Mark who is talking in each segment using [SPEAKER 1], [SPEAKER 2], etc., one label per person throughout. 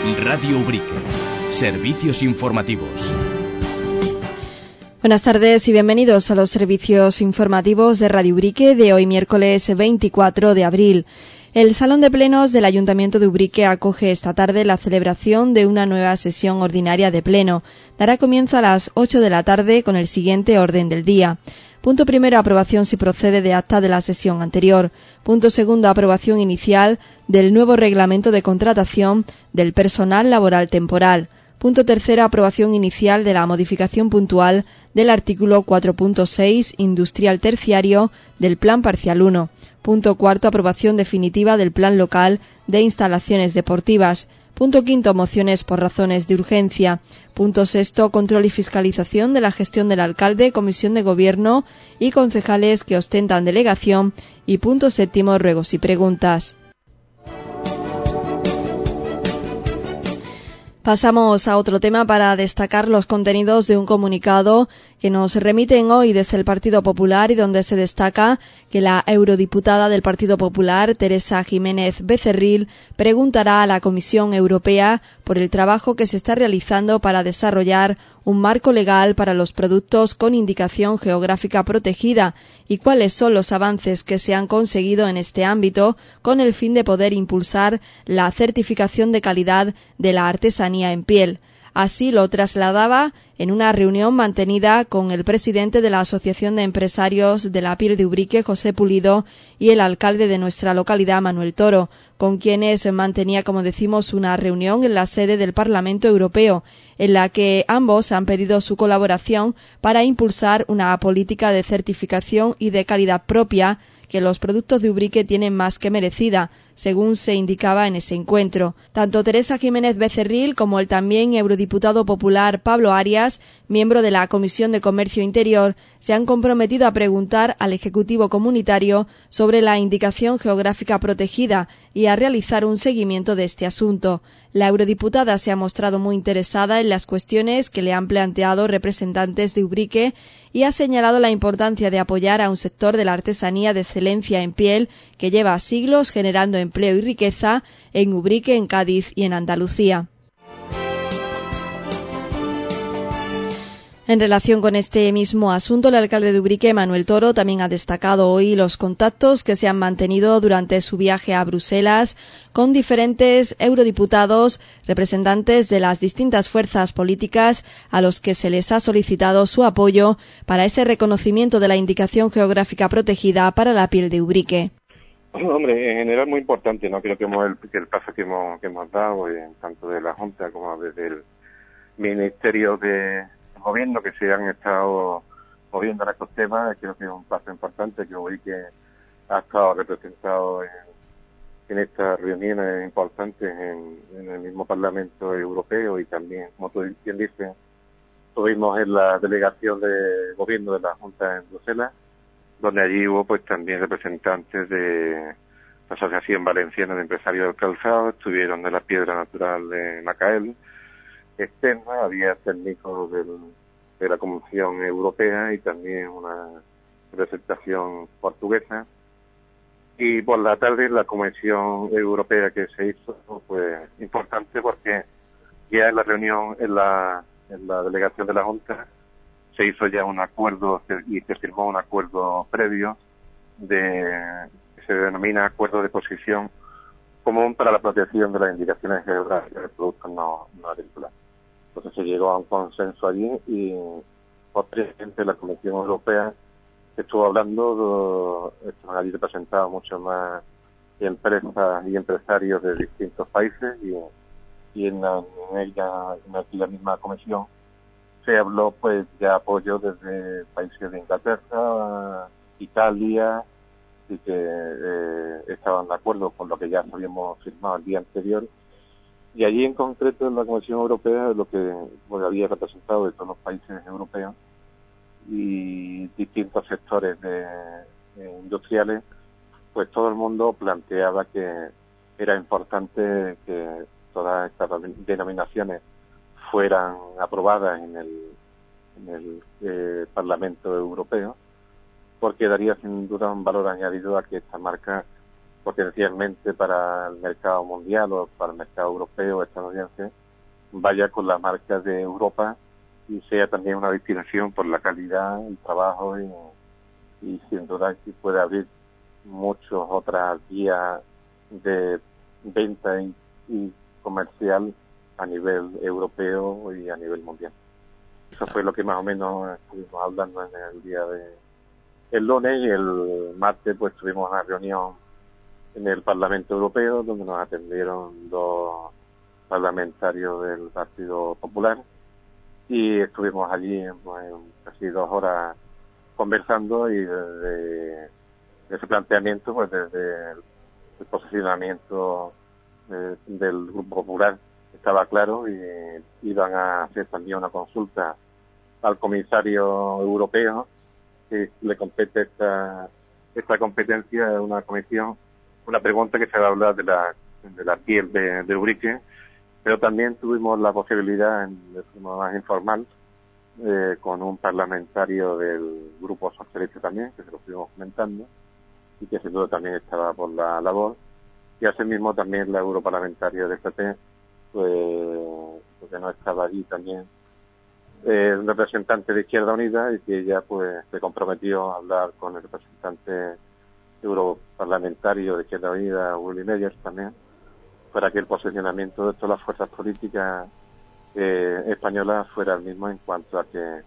[SPEAKER 1] Radio Ubrique. Servicios informativos.
[SPEAKER 2] Buenas tardes y bienvenidos a los servicios informativos de Radio Ubrique de hoy miércoles 24 de abril. El Salón de Plenos del Ayuntamiento de Ubrique acoge esta tarde la celebración de una nueva sesión ordinaria de pleno. Dará comienzo a las 8 de la tarde con el siguiente orden del día. Punto primero, aprobación si procede de acta de la sesión anterior. Punto segundo, aprobación inicial del nuevo reglamento de contratación del personal laboral temporal. Punto tercero, aprobación inicial de la modificación puntual del artículo 4.6 industrial terciario del Plan Parcial 1. Punto cuarto, aprobación definitiva del Plan Local de Instalaciones Deportivas. Punto quinto, mociones por razones de urgencia. Punto sexto, control y fiscalización de la gestión del alcalde, comisión de gobierno y concejales que ostentan delegación. Y punto séptimo, ruegos y preguntas. Pasamos a otro tema para destacar los contenidos de un comunicado que nos remiten hoy desde el Partido Popular y donde se destaca que la eurodiputada del Partido Popular, Teresa Jiménez Becerril, preguntará a la Comisión Europea por el trabajo que se está realizando para desarrollar un marco legal para los productos con indicación geográfica protegida y cuáles son los avances que se han conseguido en este ámbito con el fin de poder impulsar la certificación de calidad de la artesanía en piel. Así lo trasladaba en una reunión mantenida con el presidente de la Asociación de Empresarios de la Piel de Ubrique, José Pulido, y el alcalde de nuestra localidad, Manuel Toro, con quienes mantenía, como decimos, una reunión en la sede del Parlamento Europeo, en la que ambos han pedido su colaboración para impulsar una política de certificación y de calidad propia que los productos de Ubrique tienen más que merecida, según se indicaba en ese encuentro. Tanto Teresa Jiménez Becerril como el también eurodiputado popular Pablo Arias, miembro de la Comisión de Comercio Interior, se han comprometido a preguntar al Ejecutivo Comunitario sobre la indicación geográfica protegida y a realizar un seguimiento de este asunto. La eurodiputada se ha mostrado muy interesada en las cuestiones que le han planteado representantes de Ubrique y ha señalado la importancia de apoyar a un sector de la artesanía de excelencia en piel que lleva siglos generando empleo y riqueza en Ubrique, en Cádiz y en Andalucía. En relación con este mismo asunto, el alcalde de Ubrique, Manuel Toro, también ha destacado hoy los contactos que se han mantenido durante su viaje a Bruselas con diferentes eurodiputados, representantes de las distintas fuerzas políticas a los que se les ha solicitado su apoyo para ese reconocimiento de la indicación geográfica protegida para la piel de Ubrique.
[SPEAKER 3] Hombre, en general muy importante, ¿no? Creo que el paso que hemos dado, tanto de la Junta como desde el Ministerio de Gobierno, que se han estado moviendo en estos temas, creo que es un paso importante, que Ubrique ha estado representado en estas reuniones importantes en el mismo Parlamento Europeo y también, como tú bien dices, estuvimos en la delegación de Gobierno de la Junta en Bruselas, donde allí hubo pues también representantes de la Asociación Valenciana de Empresarios del Calzado, estuvieron de la Piedra Natural de Macael, externa, había técnicos de la Comisión Europea y también una representación portuguesa. Y por la tarde la Comisión Europea que se hizo pues importante porque ya en la reunión en la delegación de la Junta se hizo ya un acuerdo y se firmó un acuerdo previo que se denomina Acuerdo de Posición Común para la Protección de las Indicaciones Geográficas de Productos no agrícolas. Entonces se llegó a un consenso allí y posteriormente la Comisión Europea estuvo hablando, estaban allí representados muchos más empresas y empresarios de distintos países y en la misma comisión se habló pues de apoyo desde países de Inglaterra, Italia, y que estaban de acuerdo con lo que ya habíamos firmado el día anterior. Y allí en concreto en la Comisión Europea, lo que había representado de todos los países europeos y distintos sectores industriales, pues todo el mundo planteaba que era importante que todas estas denominaciones fueran aprobadas en el Parlamento Europeo, porque daría sin duda un valor añadido a que esta marca potencialmente para el mercado mundial o para el mercado europeo o estadounidense vaya con la marca de Europa y sea también una destinación por la calidad, el trabajo y sin duda que puede abrir muchas otras vías de venta y comercial a nivel europeo y a nivel mundial. Eso fue lo que más o menos estuvimos hablando en el día de el lunes, y el martes pues tuvimos una reunión en el Parlamento Europeo donde nos atendieron 2 parlamentarios del Partido Popular y estuvimos allí pues, casi 2 horas conversando, y desde ese planteamiento, pues desde el posicionamiento del Grupo Popular estaba claro, y iban a hacer también una consulta al comisario europeo que le compete esta competencia de una comisión, una pregunta que se va a hablar de la piel de Ubrique, pero también tuvimos la posibilidad, de forma más informal, con un parlamentario del Grupo Socialista también, que se lo estuvimos comentando, y que sin duda también estaba por la labor, y asimismo también la europarlamentaria de FP, pues, porque no estaba allí también, un representante de Izquierda Unida, y que ella pues se comprometió a hablar con el representante europarlamentario de Izquierda Unida, Willy Meyer, también, para que el posicionamiento de todas las fuerzas políticas españolas fuera el mismo en cuanto a que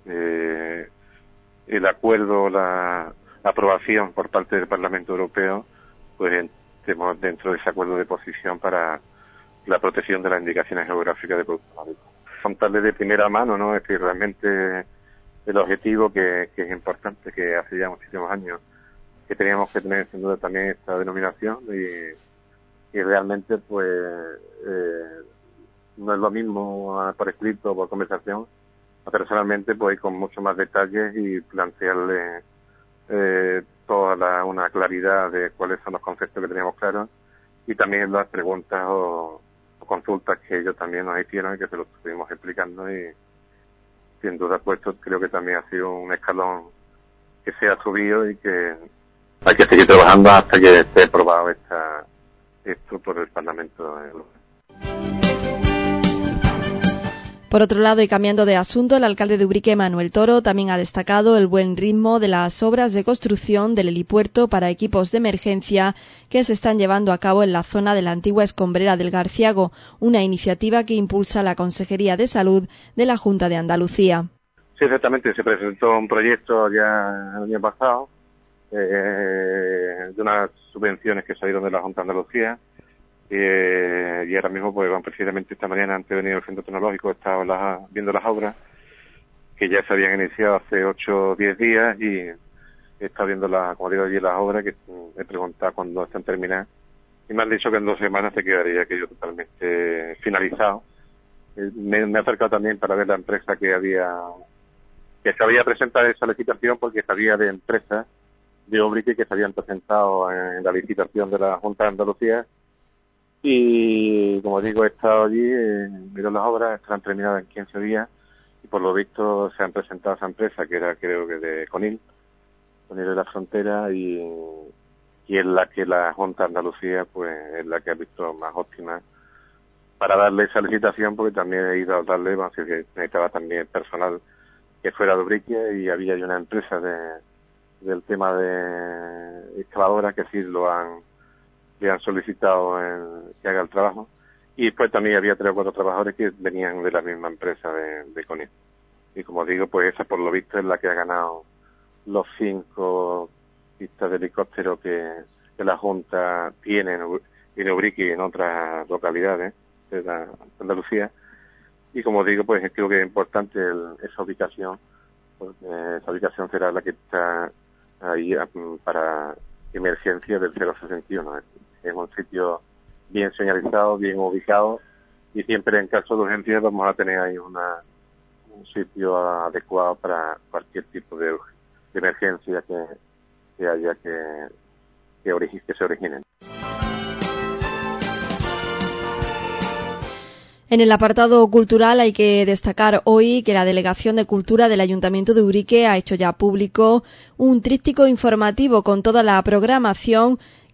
[SPEAKER 3] el acuerdo, la aprobación por parte del Parlamento Europeo, pues estemos dentro de ese acuerdo de posición para la protección de las indicaciones geográficas de productos agrícolas. Contarles de primera mano, ¿no? Es decir, realmente el objetivo que es importante, que hace ya muchísimos años que teníamos que tener sin duda también esta denominación, y realmente pues no es lo mismo por escrito o por conversación, personalmente pues con mucho más detalles y plantearle toda una claridad de cuáles son los conceptos que teníamos claros, y también las preguntas o consultas que ellos también nos hicieron y que se los estuvimos explicando, y sin duda pues esto creo que también ha sido un escalón que se ha subido y que hay que seguir trabajando hasta que esté aprobado esto por el Parlamento Europeo.
[SPEAKER 2] Por otro lado, y cambiando de asunto, el alcalde de Ubrique, Manuel Toro, también ha destacado el buen ritmo de las obras de construcción del helipuerto para equipos de emergencia que se están llevando a cabo en la zona de la antigua escombrera del Garciago, una iniciativa que impulsa la Consejería de Salud de la Junta de Andalucía.
[SPEAKER 3] Sí, exactamente. Se presentó un proyecto ya el año pasado de unas subvenciones que salieron de la Junta de Andalucía. Y ahora mismo, pues, precisamente esta mañana, antes de venir al Centro Tecnológico, estaba viendo las obras que ya se habían iniciado hace 8 o 10 días, y he estado viendo, como digo, allí las obras, que he preguntado cuándo están terminadas, y me han dicho que en 2 semanas se quedaría aquello totalmente finalizado. Me he acercado también para ver la empresa que se había presentado esa licitación, porque sabía de empresas de Ubrique que se habían presentado en la licitación de la Junta de Andalucía. Y como digo, he estado allí, miro las obras, estarán terminadas en 15 días, y por lo visto se han presentado a esa empresa, que era, creo que de Conil de la Frontera, y es la que la Junta de Andalucía pues es la que ha visto más óptima para darle esa licitación, porque también he ido a darle, que necesitaba también personal que fuera de Ubrique, y había una empresa del tema de excavadora que sí le han solicitado que haga el trabajo, y después también había 3 o 4 trabajadores que venían de la misma empresa de Conil. Y como digo, pues esa por lo visto es la que ha ganado los 5 pistas de helicóptero que la Junta tiene en Ubrique y en otras localidades de Andalucía. Y como digo, pues creo que es importante esa ubicación, porque esa ubicación será la que está ahí para emergencia del 061. Es un sitio bien señalizado, bien ubicado, y siempre en caso de urgencia vamos a tener ahí un sitio adecuado para cualquier tipo de emergencia que haya que se originen.
[SPEAKER 2] En el apartado cultural hay que destacar hoy que la Delegación de Cultura del Ayuntamiento de Ubrique ha hecho ya público un tríptico informativo con toda la programación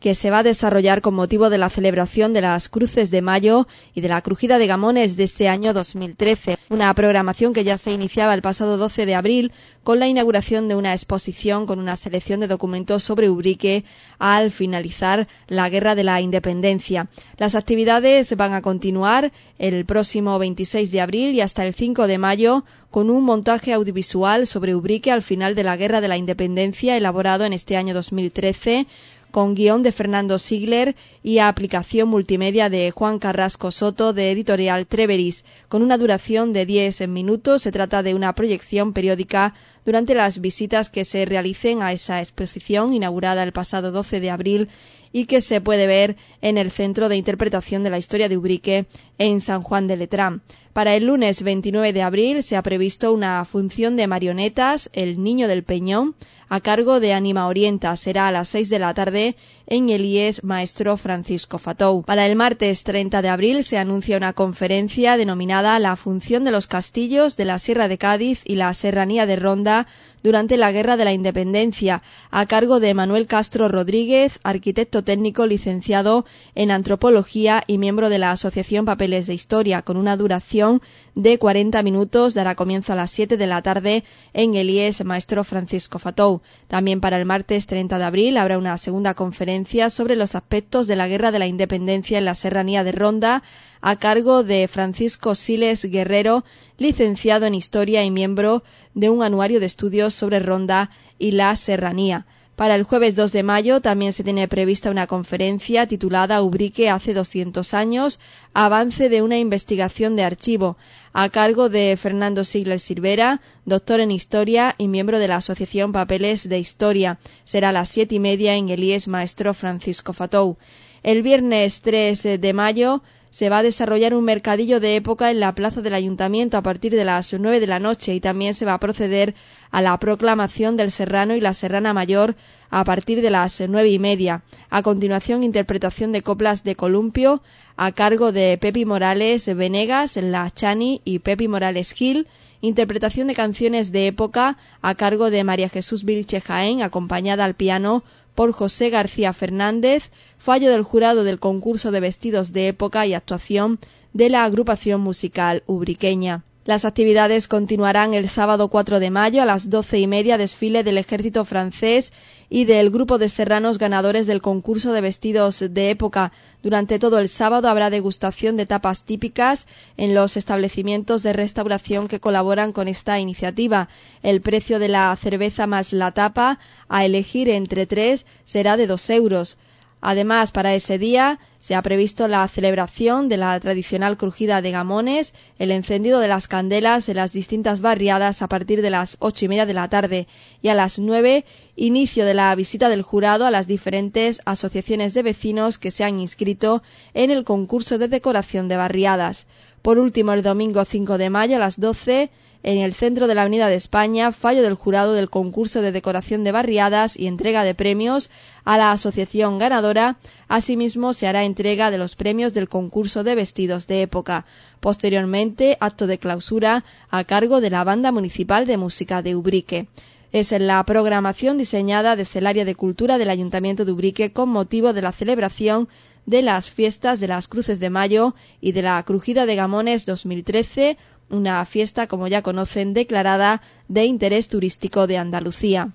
[SPEAKER 2] que se va a desarrollar con motivo de la celebración de las Cruces de Mayo y de la Crujida de Gamones de este año 2013. Una programación que ya se iniciaba el pasado 12 de abril con la inauguración de una exposición con una selección de documentos sobre Ubrique al finalizar la Guerra de la Independencia. Las actividades van a continuar el próximo 26 de abril y hasta el 5 de mayo con un montaje audiovisual sobre Ubrique al final de la Guerra de la Independencia elaborado en este año 2013 con guión de Fernando Sigler y aplicación multimedia de Juan Carrasco Soto de Editorial Treveris. Con una duración de 10 minutos, se trata de una proyección periódica durante las visitas que se realicen a esa exposición inaugurada el pasado 12 de abril y que se puede ver en el Centro de Interpretación de la Historia de Ubrique en San Juan de Letrán. Para el lunes 29 de abril se ha previsto una función de marionetas, El Niño del Peñón, a cargo de Anima Orienta. Será a las 6 de la tarde en el IES Maestro Francisco Fatou. Para el martes 30 de abril se anuncia una conferencia denominada La función de los castillos de la Sierra de Cádiz y la Serranía de Ronda durante la Guerra de la Independencia, a cargo de Manuel Castro Rodríguez, arquitecto técnico licenciado en Antropología y miembro de la Asociación Papeles de Historia, con una duración de 40 minutos. Dará comienzo a las 7 de la tarde en el IES Maestro Francisco Fatou. También para el martes 30 de abril habrá una segunda conferencia sobre los aspectos de la Guerra de la Independencia en la Serranía de Ronda, a cargo de Francisco Siles Guerrero, licenciado en Historia y miembro de un anuario de estudios sobre Ronda y la Serranía. Para el jueves 2 de mayo también se tiene prevista una conferencia titulada Ubrique hace 200 años, avance de una investigación de archivo, a cargo de Fernando Sigler Silvera, doctor en Historia y miembro de la Asociación Papeles de Historia. Será a las 7:30 en el IES Maestro Francisco Fatou. El viernes 3 de mayo se va a desarrollar un mercadillo de época en la plaza del Ayuntamiento a partir de las 9 de la noche y también se va a proceder a la proclamación del Serrano y la Serrana Mayor a partir de las 9:30. A continuación, interpretación de coplas de columpio a cargo de Pepi Morales Venegas, La Chani y Pepi Morales Gil. Interpretación de canciones de época a cargo de María Jesús Vilche Jaén, acompañada al piano por José García Fernández, fallo del jurado del concurso de vestidos de época y actuación de la agrupación musical ubriqueña. Las actividades continuarán el sábado 4 de mayo a las 12:30, desfile del ejército francés y del grupo de serranos ganadores del concurso de vestidos de época. Durante todo el sábado habrá degustación de tapas típicas en los establecimientos de restauración que colaboran con esta iniciativa. El precio de la cerveza más la tapa, a elegir entre 3, será de 2 euros. Además, para ese día se ha previsto la celebración de la tradicional crujida de gamones, el encendido de las candelas en las distintas barriadas a partir de las 8:30 de la tarde y a las 9, inicio de la visita del jurado a las diferentes asociaciones de vecinos que se han inscrito en el concurso de decoración de barriadas. Por último, el domingo 5 de mayo a las 12, en el centro de la Avenida de España, fallo del jurado del concurso de decoración de barriadas y entrega de premios a la asociación ganadora. Asimismo, se hará entrega de los premios del concurso de vestidos de época. Posteriormente, acto de clausura a cargo de la Banda Municipal de Música de Ubrique. Es la programación diseñada desde el área de cultura del Ayuntamiento de Ubrique con motivo de la celebración de las fiestas de las Cruces de Mayo y de la Crujida de Gamones 2013, una fiesta, como ya conocen, declarada de interés turístico de Andalucía.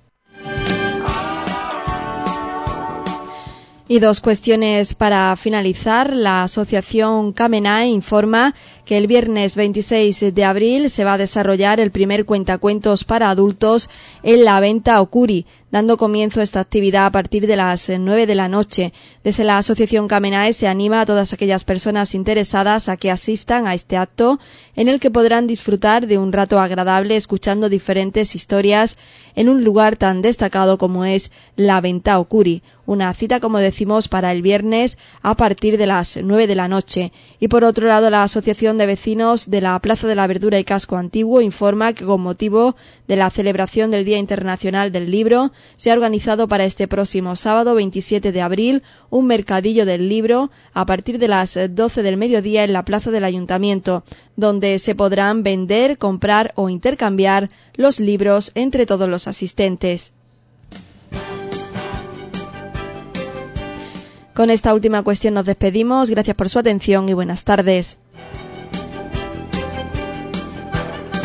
[SPEAKER 2] Y dos cuestiones para finalizar. La asociación Camenae informa que el viernes 26 de abril se va a desarrollar el primer cuentacuentos para adultos en la venta Ocuri, dando comienzo a esta actividad a partir de las 9 de la noche. Desde la asociación Camenae se anima a todas aquellas personas interesadas a que asistan a este acto, en el que podrán disfrutar de un rato agradable escuchando diferentes historias en un lugar tan destacado como es la venta Ocuri. Una cita, como decimos, para el viernes a partir de las 9 de la noche. Y por otro lado, la Asociación de Vecinos de la Plaza de la Verdura y Casco Antiguo informa que con motivo de la celebración del Día Internacional del Libro se ha organizado para este próximo sábado 27 de abril un mercadillo del libro a partir de las 12 del mediodía en la Plaza del Ayuntamiento, donde se podrán vender, comprar o intercambiar los libros entre todos los asistentes. Con esta última cuestión nos despedimos. Gracias por su atención y buenas tardes.